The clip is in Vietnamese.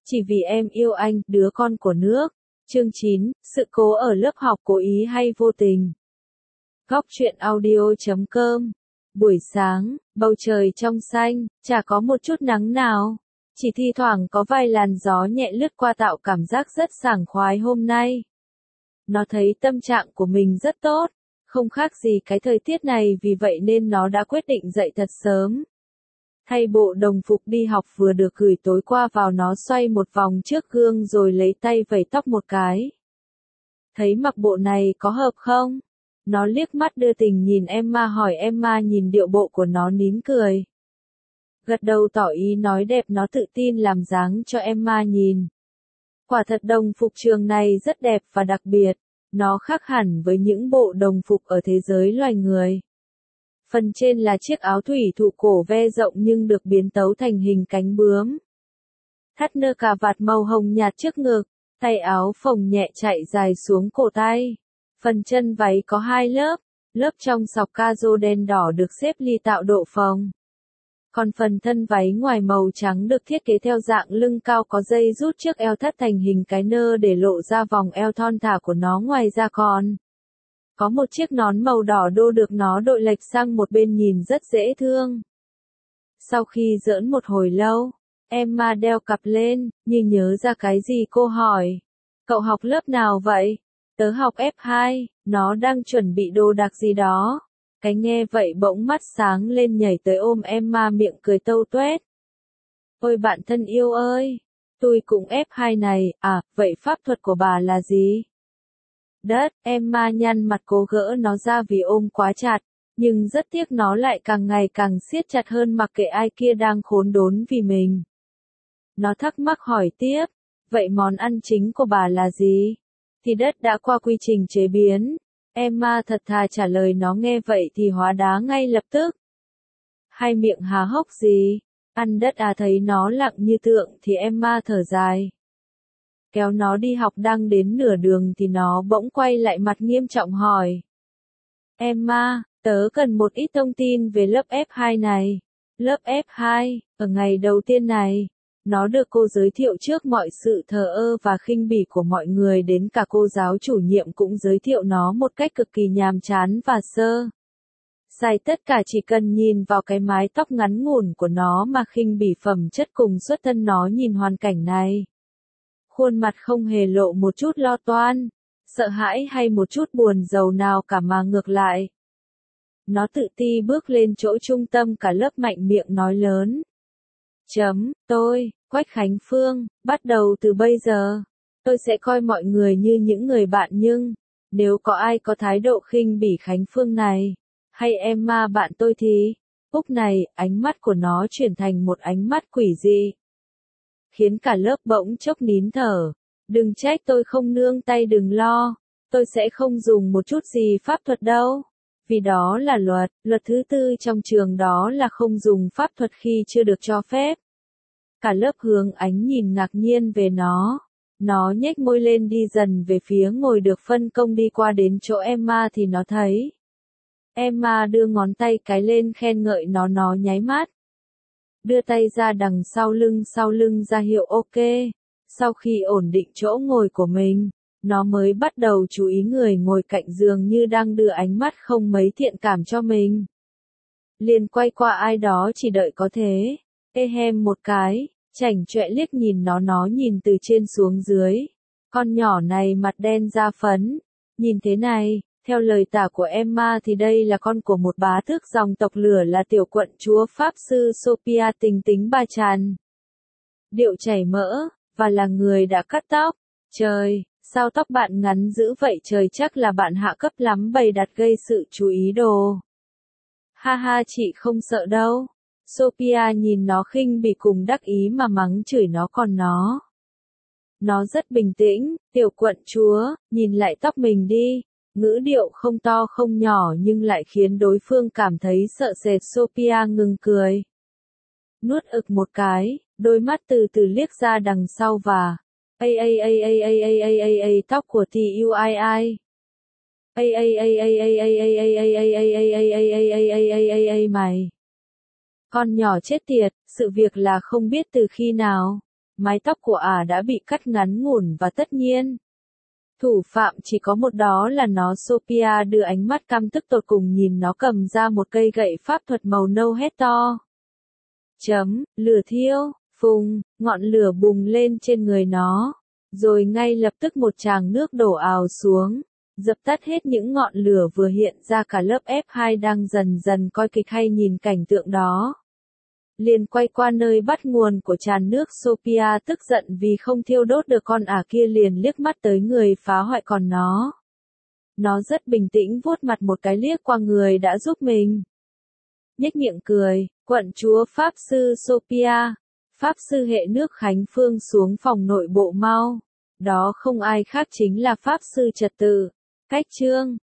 Chỉ vì em yêu anh, đứa con của nước. Chương 9, sự cố ở lớp học cố ý hay vô tình. Góc truyện audio.com. Buổi sáng, bầu trời trong xanh, chả có một chút nắng nào. Chỉ thi thoảng có vài làn gió nhẹ lướt qua tạo cảm giác rất sảng khoái hôm nay. Nó thấy tâm trạng của mình rất tốt, không khác gì cái thời tiết này, vì vậy nên nó đã quyết định dậy thật sớm. Thay bộ đồng phục đi học vừa được gửi tối qua vào, nó xoay một vòng trước gương rồi lấy tay vẩy tóc một cái. Thấy mặc bộ này có hợp không? Nó liếc mắt đưa tình nhìn Emma hỏi. Emma nhìn điệu bộ của nó nín cười. Gật đầu tỏ ý nói đẹp, nó tự tin làm dáng cho Emma nhìn. Quả thật đồng phục trường này rất đẹp và đặc biệt, nó khác hẳn với những bộ đồng phục ở thế giới loài người. Phần trên là chiếc áo thủy thủ cổ ve rộng nhưng được biến tấu thành hình cánh bướm. Thắt nơ cà vạt màu hồng nhạt trước ngực, tay áo phồng nhẹ chạy dài xuống cổ tay. Phần chân váy có hai lớp, lớp trong sọc ca-rô đen đỏ được xếp ly tạo độ phồng. Còn phần thân váy ngoài màu trắng được thiết kế theo dạng lưng cao có dây rút trước eo thắt thành hình cái nơ để lộ ra vòng eo thon thả của nó. Ngoài ra còn có một chiếc nón màu đỏ đô được nó đội lệch sang một bên nhìn rất dễ thương. Sau khi giỡn một hồi lâu, Emma đeo cặp lên, như nhớ ra cái gì cô hỏi. Cậu học lớp nào vậy? Tớ học F2, nó đang chuẩn bị đồ đạc gì đó. Cái nghe vậy bỗng mắt sáng lên nhảy tới ôm Emma, miệng cười tâu tuét. Ôi bạn thân yêu ơi, tôi cũng F2 này, à, vậy pháp thuật của bà là gì? Đất, Emma nhăn mặt cố gỡ nó ra vì ôm quá chặt, nhưng rất tiếc nó lại càng ngày càng siết chặt hơn mặc kệ ai kia đang khốn đốn vì mình. Nó thắc mắc hỏi tiếp, vậy món ăn chính của bà là gì? Thì đất đã qua quy trình chế biến. Emma thật thà trả lời. Nó nghe vậy thì hóa đá ngay lập tức. Hai miệng há hốc gì? Ăn đất à? Thấy nó lặng như tượng thì Emma thở dài. Kéo nó đi học đang đến nửa đường thì nó bỗng quay lại mặt nghiêm trọng hỏi. Emma, tớ cần một ít thông tin về lớp F2 này. Lớp F2, ở ngày đầu tiên này, nó được cô giới thiệu trước mọi sự thờ ơ và khinh bỉ của mọi người, đến cả cô giáo chủ nhiệm cũng giới thiệu nó một cách cực kỳ nhàm chán và sơ sài. Tất cả chỉ cần nhìn vào cái mái tóc ngắn ngủn của nó mà khinh bỉ phẩm chất cùng xuất thân. Nó nhìn hoàn cảnh này, khuôn mặt không hề lộ một chút lo toan, sợ hãi hay một chút buồn rầu nào cả, mà ngược lại. Nó tự ti bước lên chỗ trung tâm cả lớp, mạnh miệng nói lớn. Tôi, Quách Khánh Phương, bắt đầu từ bây giờ, tôi sẽ coi mọi người như những người bạn, nhưng nếu có ai có thái độ khinh bỉ Khánh Phương này, hay Emma bạn tôi thì... Lúc này, ánh mắt của nó chuyển thành một ánh mắt quỷ dị, khiến cả lớp bỗng chốc nín thở. Đừng trách tôi không nương tay, đừng lo, tôi sẽ không dùng một chút gì pháp thuật đâu. Vì đó là luật thứ 4 trong trường, đó là không dùng pháp thuật khi chưa được cho phép. Cả lớp hướng ánh nhìn ngạc nhiên về nó. Nó nhếch môi lên đi dần về phía ngồi được phân công. Đi qua đến chỗ Emma thì nó thấy Emma đưa ngón tay cái lên khen ngợi nó nháy mắt. Đưa tay ra đằng sau lưng ra hiệu ok. Sau khi ổn định chỗ ngồi của mình, nó mới bắt đầu chú ý người ngồi cạnh, dường như đang đưa ánh mắt không mấy thiện cảm cho mình. Liền quay qua ai đó chỉ đợi có thế. Ehem một cái, chảnh chọe liếc nhìn nó nhìn từ trên xuống dưới. Con nhỏ này mặt đen da phấn. Nhìn thế này, theo lời tả của Emma thì đây là con của một bá tước dòng tộc lửa, là tiểu quận chúa Pháp sư Sophia Tình Tính Bà Tràn. Điệu chảy mỡ, và là người đã cắt tóc. Trời, sao tóc bạn ngắn dữ vậy trời, chắc là bạn hạ cấp lắm, bày đặt gây sự chú ý đồ. Ha ha, chị không sợ đâu. Sophia nhìn nó khinh bỉ cùng đắc ý mà mắng chửi nó, còn nó rất bình tĩnh. Tiểu quận chúa, nhìn lại tóc mình đi. Ngữ điệu không to không nhỏ nhưng lại khiến đối phương cảm thấy sợ sệt. Sophia ngừng cười, nuốt ực một cái, đôi mắt từ từ liếc ra đằng sau và tóc của TUII. Mày. Con nhỏ chết tiệt, sự việc là không biết từ khi nào. Mái tóc của ả đã bị cắt ngắn ngủn và tất nhiên. Thủ phạm chỉ có một, đó là nó. Sophia đưa ánh mắt căm tức tột cùng nhìn nó cầm ra một cây gậy pháp thuật màu nâu hét to. Lửa thiêu, phùng, ngọn lửa bùng lên trên người nó. Rồi ngay lập tức một tràng nước đổ ào xuống, dập tắt hết những ngọn lửa vừa hiện ra. Cả lớp F2 đang dần dần coi kịch hay nhìn cảnh tượng đó. Liền quay qua nơi bắt nguồn của tràn nước. Sophia tức giận vì không thiêu đốt được con ả kia, liền liếc mắt tới người phá hoại còn nó. Nó rất bình tĩnh vuốt mặt một cái, liếc qua người đã giúp mình. Nhếch miệng cười, quận chúa Pháp sư Sophia, Pháp sư hệ nước Khánh Phương xuống phòng nội bộ mau. Đó không ai khác chính là Pháp sư trật tự, Cách Trương.